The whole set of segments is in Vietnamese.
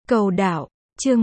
Cầu đạo, chương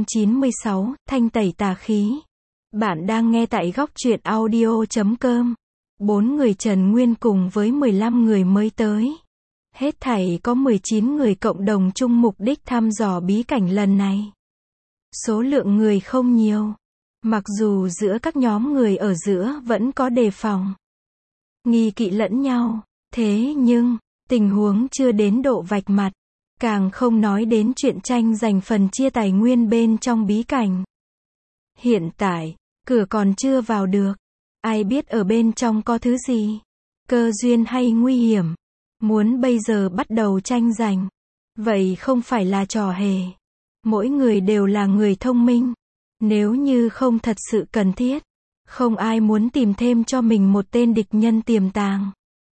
196, thanh tẩy tà khí. Bạn đang nghe tại góc truyện audio.com. 4 người Trần Nguyên cùng với 15 người mới tới. Hết thảy có 19 người cộng đồng chung mục đích thăm dò bí cảnh lần này. Số lượng người không nhiều. Mặc dù giữa các nhóm người ở giữa vẫn có đề phòng, nghi kỵ lẫn nhau. Thế nhưng, tình huống chưa đến độ vạch mặt. Càng không nói đến chuyện tranh giành phần chia tài nguyên bên trong bí cảnh. Hiện tại, cửa còn chưa vào được. Ai biết ở bên trong có thứ gì? Cơ duyên hay nguy hiểm? Muốn bây giờ bắt đầu tranh giành. Vậy không phải là trò hề. Mỗi người đều là người thông minh. Nếu như không thật sự cần thiết, không ai muốn tìm thêm cho mình một tên địch nhân tiềm tàng.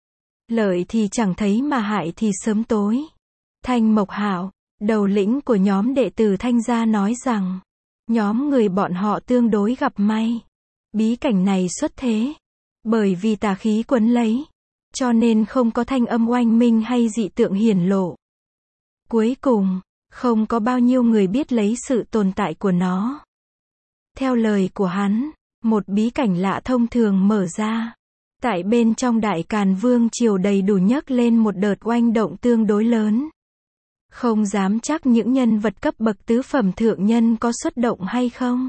Lợi thì chẳng thấy mà hại thì sớm tối. Thanh Mộc Hạo, đầu lĩnh của nhóm đệ tử Thanh gia nói rằng, nhóm người bọn họ tương đối gặp may. Bí cảnh này xuất thế, bởi vì tà khí quấn lấy, cho nên không có thanh âm oanh minh hay dị tượng hiển lộ. Cuối cùng, không có bao nhiêu người biết lấy sự tồn tại của nó. Theo lời của hắn, một bí cảnh lạ thông thường mở ra. Tại bên trong Đại Càn Vương triều đầy đủ nhấc lên một đợt oanh động tương đối lớn. Không dám chắc những nhân vật cấp bậc tứ phẩm thượng nhân có xuất động hay không.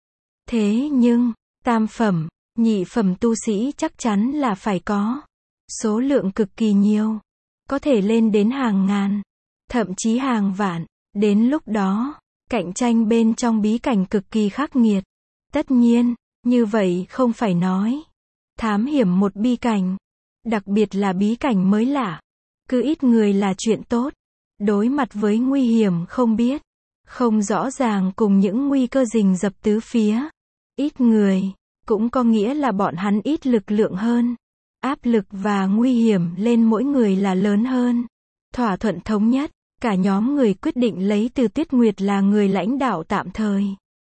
Thế nhưng, tam phẩm, nhị phẩm tu sĩ chắc chắn là phải có. Số lượng cực kỳ nhiều. Có thể lên đến hàng ngàn, thậm chí hàng vạn. Đến lúc đó, cạnh tranh bên trong bí cảnh cực kỳ khắc nghiệt. Tất nhiên, như vậy không phải nói. Thám hiểm một bí cảnh. Đặc biệt là bí cảnh mới lạ. Cứ ít người là chuyện tốt. Đối mặt với nguy hiểm không biết, không rõ ràng cùng những nguy cơ rình rập tứ phía. Ít người, cũng có nghĩa là bọn hắn ít lực lượng hơn. Áp lực và nguy hiểm lên mỗi người là lớn hơn. Thỏa thuận thống nhất, cả nhóm người quyết định lấy Từ Tuyết Nguyệt là người lãnh đạo tạm thời.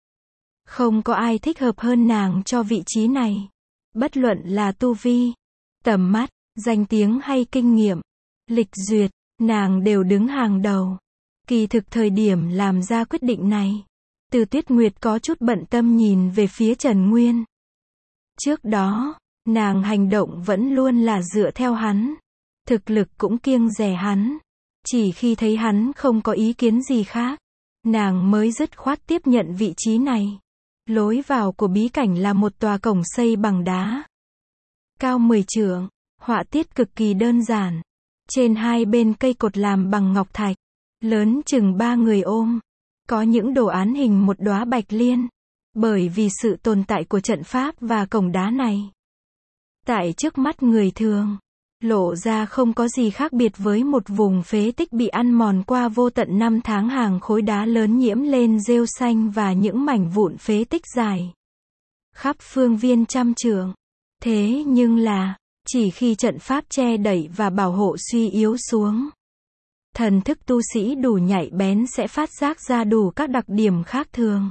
Không có ai thích hợp hơn nàng cho vị trí này. Bất luận là tu vi, tầm mắt, danh tiếng hay kinh nghiệm, lịch duyệt, nàng đều đứng hàng đầu. Kỳ thực thời điểm làm ra quyết định này, Từ Tuyết Nguyệt có chút bận tâm nhìn về phía Trần Nguyên. Trước đó, nàng hành động vẫn luôn là dựa theo hắn. Thực lực cũng kiêng dè hắn. Chỉ khi thấy hắn không có ý kiến gì khác, nàng mới dứt khoát tiếp nhận vị trí này. Lối vào của bí cảnh là một tòa cổng xây bằng đá. Cao 10 trượng, họa tiết cực kỳ đơn giản. Trên hai bên cây cột làm bằng ngọc thạch, lớn chừng 3 người ôm. Có những đồ án hình một đóa bạch liên. Bởi vì sự tồn tại của trận pháp và cổng đá này, tại trước mắt người thường, lộ ra không có gì khác biệt với một vùng phế tích bị ăn mòn qua vô tận năm tháng. Hàng khối đá lớn nhiễm lên rêu xanh và những mảnh vụn phế tích dài khắp phương viên trăm trượng. Thế nhưng là, chỉ khi trận pháp che đậy và bảo hộ suy yếu xuống, thần thức tu sĩ đủ nhạy bén sẽ phát giác ra đủ các đặc điểm khác thường.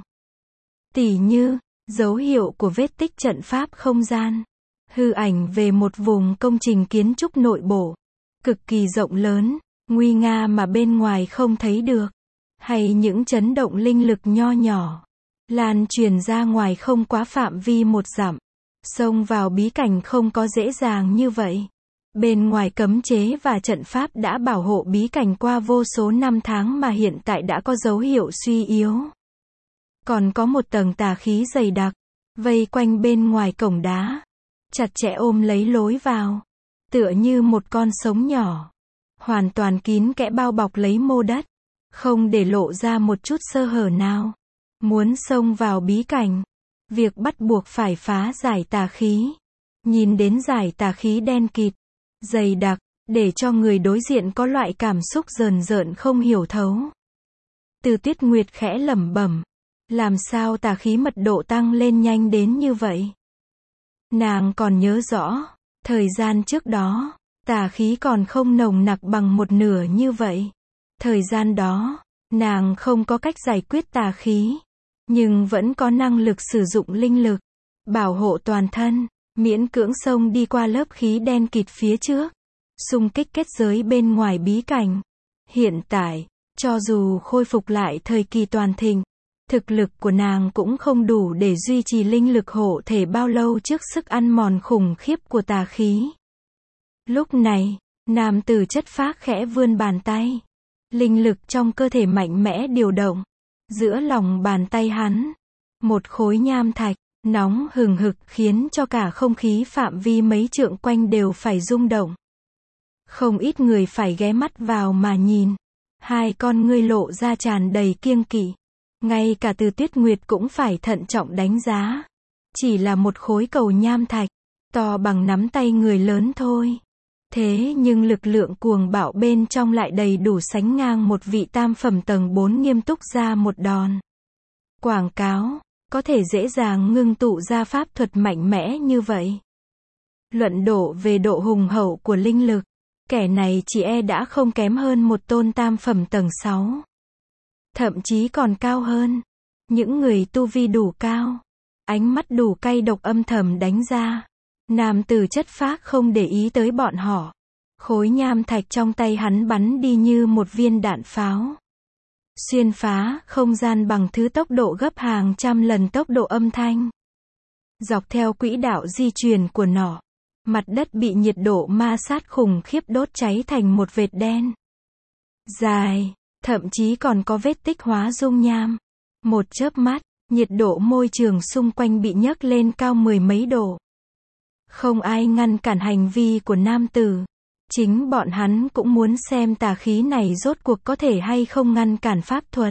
Tỉ như, dấu hiệu của vết tích trận pháp không gian, hư ảnh về một vùng công trình kiến trúc nội bộ, cực kỳ rộng lớn, nguy nga mà bên ngoài không thấy được. Hay những chấn động linh lực nho nhỏ, lan truyền ra ngoài không quá phạm vi 1 dặm. Xông vào bí cảnh không có dễ dàng như vậy. Bên ngoài cấm chế và trận pháp đã bảo hộ bí cảnh qua vô số năm tháng mà hiện tại đã có dấu hiệu suy yếu. Còn có một tầng tà khí dày đặc, vây quanh bên ngoài cổng đá, chặt chẽ ôm lấy lối vào, tựa như một con sống nhỏ, hoàn toàn kín kẽ bao bọc lấy mô đất, không để lộ ra một chút sơ hở nào. Muốn xông vào bí cảnh, việc bắt buộc phải phá giải tà khí. Nhìn đến giải tà khí đen kịt, dày đặc, để cho người đối diện có loại cảm xúc rờn rợn không hiểu thấu. Từ Tuyết Nguyệt khẽ lẩm bẩm, làm sao tà khí mật độ tăng lên nhanh đến như vậy? Nàng còn nhớ rõ, thời gian trước đó, tà khí còn không nồng nặc bằng một nửa như vậy. Thời gian đó, nàng không có cách giải quyết tà khí, nhưng vẫn có năng lực sử dụng linh lực, bảo hộ toàn thân, miễn cưỡng xông đi qua lớp khí đen kịt phía trước, xung kích kết giới bên ngoài bí cảnh. Hiện tại, Cho dù khôi phục lại thời kỳ toàn thịnh, thực lực của nàng cũng không đủ để duy trì linh lực hộ thể bao lâu trước sức ăn mòn khủng khiếp của tà khí. Lúc này, nam tử chất phác khẽ vươn bàn tay. Linh lực trong cơ thể mạnh mẽ điều động. Giữa lòng bàn tay hắn, một khối nham thạch, nóng hừng hực khiến cho cả không khí phạm vi mấy trượng quanh đều phải rung động. Không ít người phải ghé mắt vào mà nhìn. Hai con ngươi lộ ra tràn đầy kiêng kỵ. Ngay cả Từ Tuyết Nguyệt cũng phải thận trọng đánh giá. Chỉ là một khối cầu nham thạch, to bằng nắm tay người lớn thôi. Thế nhưng lực lượng cuồng bạo bên trong lại đầy đủ sánh ngang một vị tam phẩm tầng 4 nghiêm túc ra một đòn. Quảng cáo, có thể dễ dàng ngưng tụ ra pháp thuật mạnh mẽ như vậy. Luận độ về độ hùng hậu của linh lực, kẻ này chỉ e đã không kém hơn một tôn tam phẩm tầng 6. Thậm chí còn cao hơn. Những người tu vi đủ cao, ánh mắt đủ cay độc âm thầm đánh ra. Nam tử chất phác không để ý tới bọn họ. Khối nham thạch trong tay hắn bắn đi như một viên đạn pháo. Xuyên phá không gian bằng thứ tốc độ gấp hàng trăm lần tốc độ âm thanh. Dọc theo quỹ đạo di chuyển của nó, mặt đất bị nhiệt độ ma sát khủng khiếp đốt cháy thành một vệt đen. Dài, thậm chí còn có vết tích hóa dung nham. Một chớp mắt, nhiệt độ môi trường xung quanh bị nhấc lên cao mười mấy độ. Không ai ngăn cản hành vi của nam tử. Chính bọn hắn cũng muốn xem tà khí này rốt cuộc có thể hay không ngăn cản pháp thuật.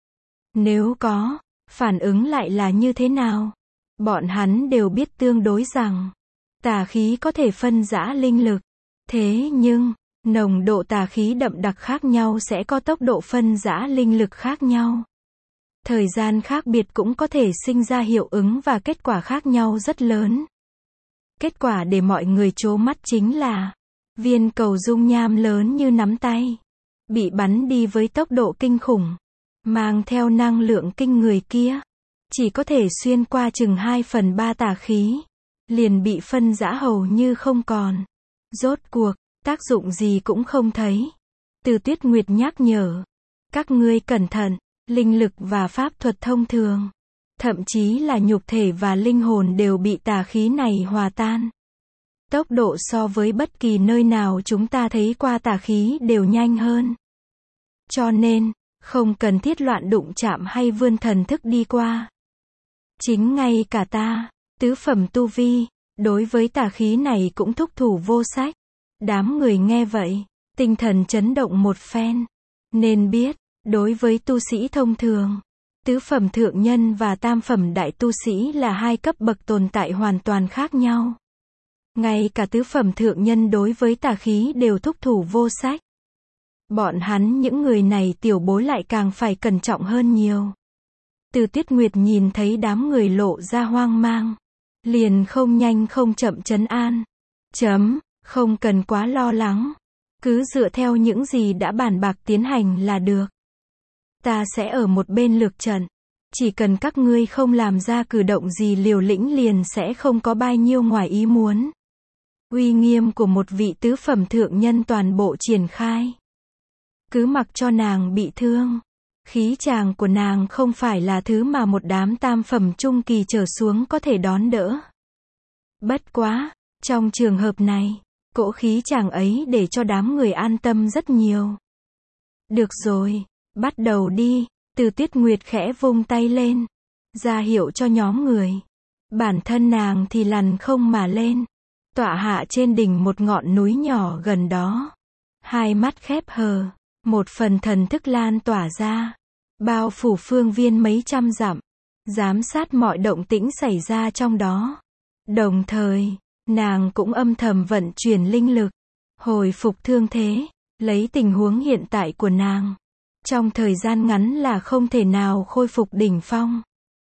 Nếu có, phản ứng lại là như thế nào? Bọn hắn đều biết tương đối rằng, tà khí có thể phân rã linh lực. Thế nhưng, nồng độ tà khí đậm đặc khác nhau sẽ có tốc độ phân rã linh lực khác nhau. Thời gian khác biệt cũng có thể sinh ra hiệu ứng và kết quả khác nhau rất lớn. Kết quả để mọi người trố mắt chính là viên cầu dung nham lớn như nắm tay, bị bắn đi với tốc độ kinh khủng, mang theo năng lượng kinh người kia, chỉ có thể xuyên qua chừng 2/3 tà khí, liền bị phân rã hầu như không còn. Rốt cuộc, tác dụng gì cũng không thấy. Từ Tuyết Nguyệt nhắc nhở, các ngươi cẩn thận, linh lực và pháp thuật thông thường, thậm chí là nhục thể và linh hồn đều bị tà khí này hòa tan. Tốc độ so với bất kỳ nơi nào chúng ta thấy qua tà khí đều nhanh hơn. Cho nên, không cần thiết loạn đụng chạm hay vươn thần thức đi qua. Chính ngay cả ta, tứ phẩm tu vi, đối với tà khí này cũng thúc thủ vô sách. Đám người nghe vậy, tinh thần chấn động một phen. Nên biết, đối với tu sĩ thông thường, tứ phẩm thượng nhân và tam phẩm đại tu sĩ là hai cấp bậc tồn tại hoàn toàn khác nhau. Ngay cả tứ phẩm thượng nhân đối với tà khí đều thúc thủ vô sách. Bọn hắn những người này tiểu bối lại càng phải cẩn trọng hơn nhiều. Từ Tuyết Nguyệt nhìn thấy đám người lộ ra hoang mang, liền không nhanh không chậm trấn an. Không cần quá lo lắng. Cứ dựa theo những gì đã bàn bạc tiến hành là được. Ta sẽ ở một bên lược trận. Chỉ cần các ngươi không làm ra cử động gì liều lĩnh liền sẽ không có bao nhiêu ngoài ý muốn. Uy nghiêm của một vị tứ phẩm thượng nhân toàn bộ triển khai. Cứ mặc cho nàng bị thương. Khí tràng của nàng không phải là thứ mà một đám tam phẩm trung kỳ trở xuống có thể đón đỡ. Bất quá, trong trường hợp này, cỗ khí tràng ấy để cho đám người an tâm rất nhiều. Được rồi, bắt đầu đi. Từ Tuyết Nguyệt khẽ vung tay lên, ra hiệu cho nhóm người. Bản thân nàng thì lằn không mà lên, tọa hạ trên đỉnh một ngọn núi nhỏ gần đó. Hai mắt khép hờ, một phần thần thức lan tỏa ra, bao phủ phương viên mấy trăm dặm, giám sát mọi động tĩnh xảy ra trong đó. Đồng thời, nàng cũng âm thầm vận chuyển linh lực, hồi phục thương thế, lấy tình huống hiện tại của nàng. Trong thời gian ngắn là không thể nào khôi phục đỉnh phong.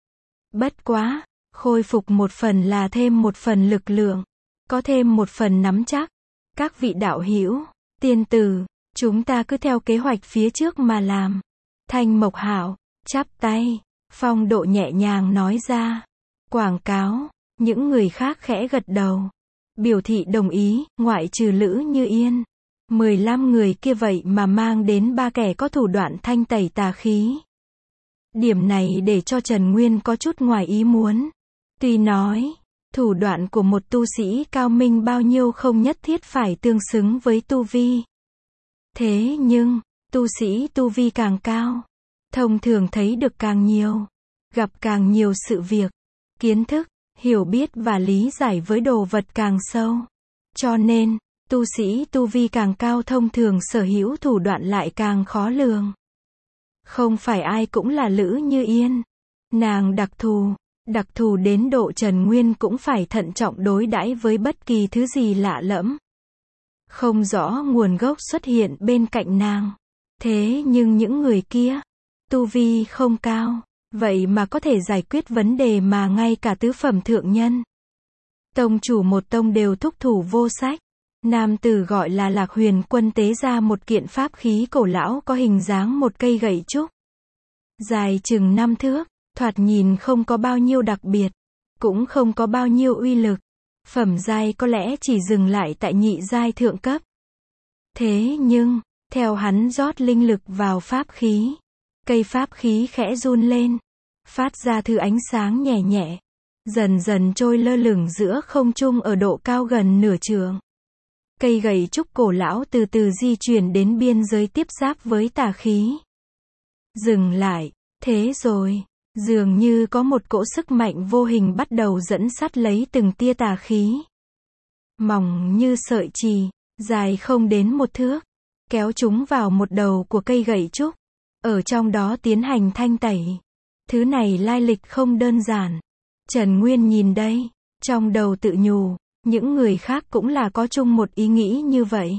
Bất quá, khôi phục một phần là thêm một phần lực lượng, có thêm một phần nắm chắc. Các vị đạo hữu, tiên tử, chúng ta cứ theo kế hoạch phía trước mà làm. Thanh Mộc Hạo, chắp tay, phong độ nhẹ nhàng nói ra. Quảng cáo, những người khác khẽ gật đầu, biểu thị đồng ý, ngoại trừ Lữ Như Yên. 15 người kia vậy mà mang đến 3 kẻ có thủ đoạn thanh tẩy tà khí. Điểm này để cho Trần Nguyên có chút ngoài ý muốn. Tuy nói, thủ đoạn của một tu sĩ cao minh bao nhiêu không nhất thiết phải tương xứng với tu vi. Thế nhưng, tu sĩ tu vi càng cao, thông thường thấy được càng nhiều, gặp càng nhiều sự việc, kiến thức, hiểu biết và lý giải với đồ vật càng sâu. Cho nên, tu sĩ tu vi càng cao thông thường sở hữu thủ đoạn lại càng khó lường. Không phải ai cũng là Lữ Như Yên. Nàng đặc thù đến độ Trần Nguyên cũng phải thận trọng đối đãi với bất kỳ thứ gì lạ lẫm, không rõ nguồn gốc xuất hiện bên cạnh nàng. Thế nhưng những người kia, tu vi không cao, vậy mà có thể giải quyết vấn đề mà ngay cả tứ phẩm thượng nhân, tông chủ một tông đều thúc thủ vô sách. Nam tử gọi là Lạc Huyền Quân tế ra một kiện pháp khí cổ lão có hình dáng một cây gậy trúc, dài chừng 5 thước, thoạt nhìn không có bao nhiêu đặc biệt, cũng không có bao nhiêu uy lực. Phẩm giai có lẽ chỉ dừng lại tại nhị giai thượng cấp. Thế nhưng, theo hắn rót linh lực vào pháp khí, cây pháp khí khẽ run lên, phát ra thứ ánh sáng nhẹ nhẹ, dần dần trôi lơ lửng giữa không trung ở độ cao gần nửa trượng. Cây gậy trúc cổ lão từ từ di chuyển đến biên giới tiếp giáp với tà khí. Dừng lại, thế rồi, dường như có một cỗ sức mạnh vô hình bắt đầu dẫn dắt lấy từng tia tà khí. Mỏng như sợi chì, dài không đến 1 thước, kéo chúng vào một đầu của cây gậy trúc, ở trong đó tiến hành thanh tẩy. Thứ này lai lịch không đơn giản. Trần Nguyên nhìn đây, trong đầu tự nhủ, những người khác cũng là có chung một ý nghĩ như vậy.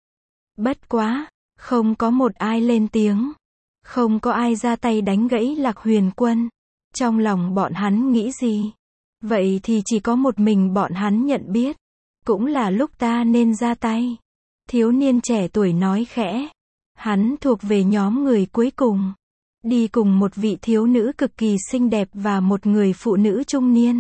Bất quá, không có một ai lên tiếng, không có ai ra tay đánh gãy Lạc Huyền Quân. Trong lòng bọn hắn nghĩ gì? Vậy thì chỉ có một mình bọn hắn nhận biết. Cũng là lúc ta nên ra tay. Thiếu niên trẻ tuổi nói khẽ. Hắn thuộc về nhóm người cuối cùng. Đi cùng một vị thiếu nữ cực kỳ xinh đẹp và một người phụ nữ trung niên.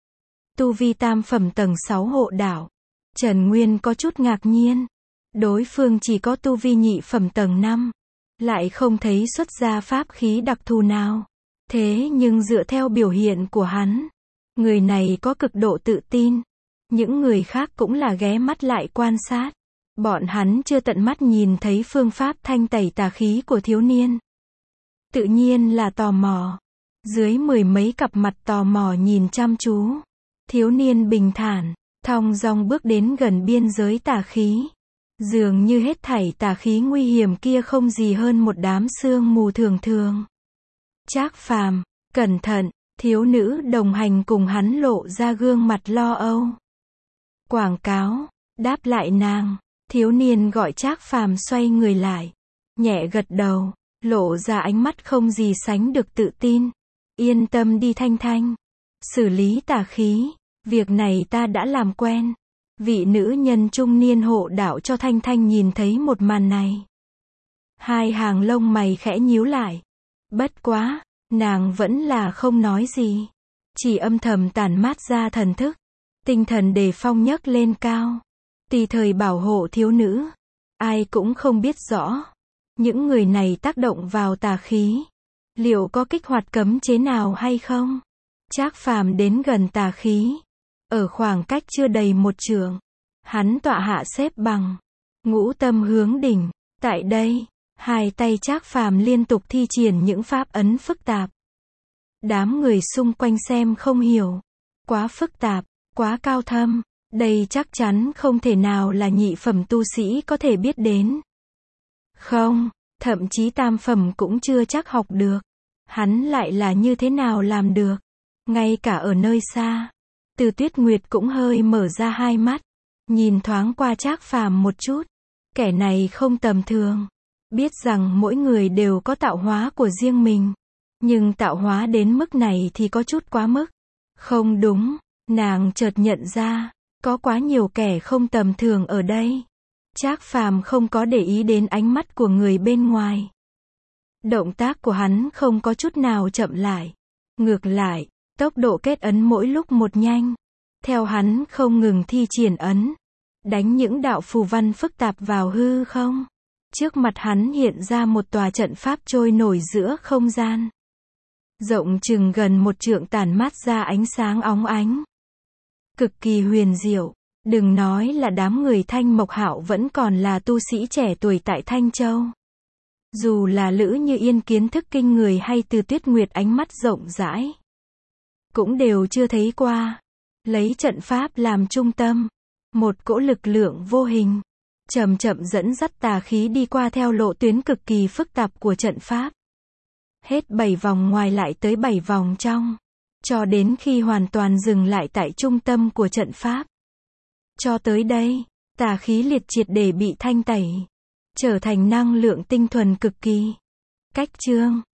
Tu vi tam phẩm tầng 6 hộ đạo. Trần Nguyên có chút ngạc nhiên. Đối phương chỉ có tu vi nhị phẩm tầng 5. Lại không thấy xuất ra pháp khí đặc thù nào. Thế nhưng dựa theo biểu hiện của hắn, người này có cực độ tự tin. Những người khác cũng là ghé mắt lại quan sát. Bọn hắn chưa tận mắt nhìn thấy phương pháp thanh tẩy tà khí của thiếu niên. Tự nhiên là tò mò. Dưới 10 mấy cặp mặt tò mò nhìn chăm chú. Thiếu niên bình thản, thong dong bước đến gần biên giới tà khí. Dường như hết thảy tà khí nguy hiểm kia không gì hơn một đám sương mù thường thường. Trác Phàm, cẩn thận, thiếu nữ đồng hành cùng hắn lộ ra gương mặt lo âu. Quảng cáo, đáp lại nàng, thiếu niên gọi Trác Phàm xoay người lại, nhẹ gật đầu, lộ ra ánh mắt không gì sánh được tự tin. Yên tâm đi Thanh Thanh, xử lý tà khí, việc này ta đã làm quen. Vị nữ nhân trung niên hộ đạo cho Thanh Thanh nhìn thấy một màn này. Hai hàng lông mày khẽ nhíu lại. Bất quá, nàng vẫn là không nói gì. Chỉ âm thầm tản mát ra thần thức. Tinh thần đề phong nhấc lên cao. Tùy thời bảo hộ thiếu nữ. Ai cũng không biết rõ. Những người này tác động vào tà khí. Liệu có kích hoạt cấm chế nào hay không? Trác Phàm đến gần tà khí. Ở khoảng cách chưa đầy 1 trượng. Hắn tọa hạ xếp bằng. Ngũ tâm hướng đỉnh. Tại đây, hai tay Trác Phàm liên tục thi triển những pháp ấn phức tạp. Đám người xung quanh xem không hiểu. Quá phức tạp, quá cao thâm. Đây chắc chắn không thể nào là nhị phẩm tu sĩ có thể biết đến. Không, thậm chí tam phẩm cũng chưa chắc học được. Hắn lại là như thế nào làm được. Ngay cả ở nơi xa, Từ Tuyết Nguyệt cũng hơi mở ra hai mắt. Nhìn thoáng qua Trác Phàm một chút. Kẻ này không tầm thường. Biết rằng mỗi người đều có tạo hóa của riêng mình. Nhưng tạo hóa đến mức này thì có chút quá mức. Không đúng, nàng chợt nhận ra, có quá nhiều kẻ không tầm thường ở đây. Trác Phàm không có để ý đến ánh mắt của người bên ngoài. Động tác của hắn không có chút nào chậm lại. Ngược lại, tốc độ kết ấn mỗi lúc một nhanh. Theo hắn không ngừng thi triển ấn, đánh những đạo phù văn phức tạp vào hư không. Trước mặt hắn hiện ra một tòa trận pháp trôi nổi giữa không gian. Rộng chừng gần 1 trượng, tản mát ra ánh sáng óng ánh. Cực kỳ huyền diệu. Đừng nói là đám người Thanh Mộc Hạo vẫn còn là tu sĩ trẻ tuổi tại Thanh Châu. Dù là Lữ Như Yên kiến thức kinh người hay Từ Tuyết Nguyệt ánh mắt rộng rãi, cũng đều chưa thấy qua. Lấy trận pháp làm trung tâm, một cỗ lực lượng vô hình chậm chậm dẫn dắt tà khí đi qua theo lộ tuyến cực kỳ phức tạp của trận pháp. Hết 7 vòng ngoài lại tới 7 vòng trong, cho đến khi hoàn toàn dừng lại tại trung tâm của trận pháp. Cho tới đây, tà khí liệt triệt để bị thanh tẩy, trở thành năng lượng tinh thuần cực kỳ. Cách chương